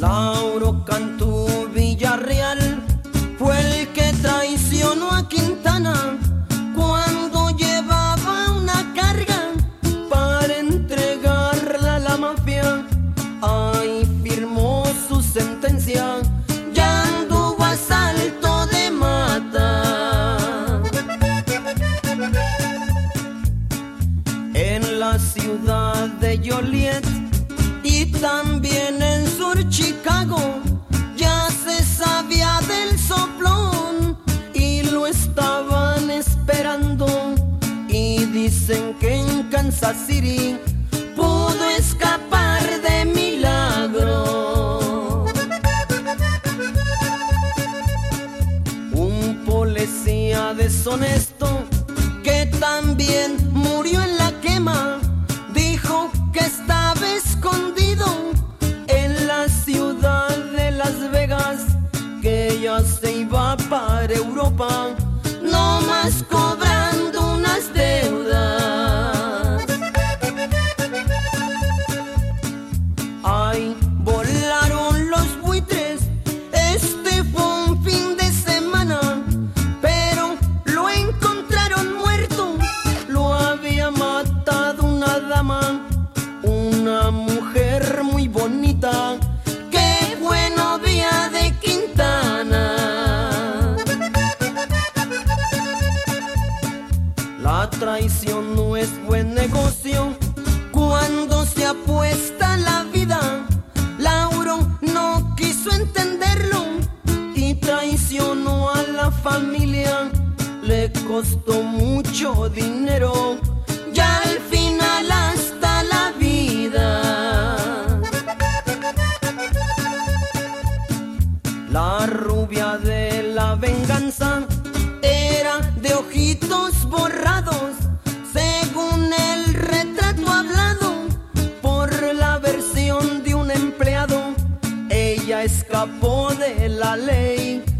Lauro Cantú Villarreal fue el que traicionó a Quintana cuando llevaba una carga para entregarla a la mafia. Ahí firmó su sentencia, ya anduvo a salto de mata. En la ciudad de Joliet y también en Sur Chicago ya se sabía del soplón y lo estaban esperando. Y dicen que en Kansas City pudo escapar de milagro. Un policía deshonesto que también murió en la quema dijo que estaba escondido en la ciudad de Las Vegas, que ya se iba para Europa, no más cobrando unas deudas. Ay, volaron los buitres, este fue un fin de semana, pero lo encontraron muerto, lo había matado una dama, una mujer muy bonita que fue novia de Quintana. La traición no es buen negocio cuando se apuesta la vida. Lauro no quiso entenderlo y traicionó a la familia. Le costó mucho dinero, ya al final hasta la vida. La rubia de la venganza era de ojitos borrados, según el retrato hablado por la versión de un empleado. Ella escapó de la ley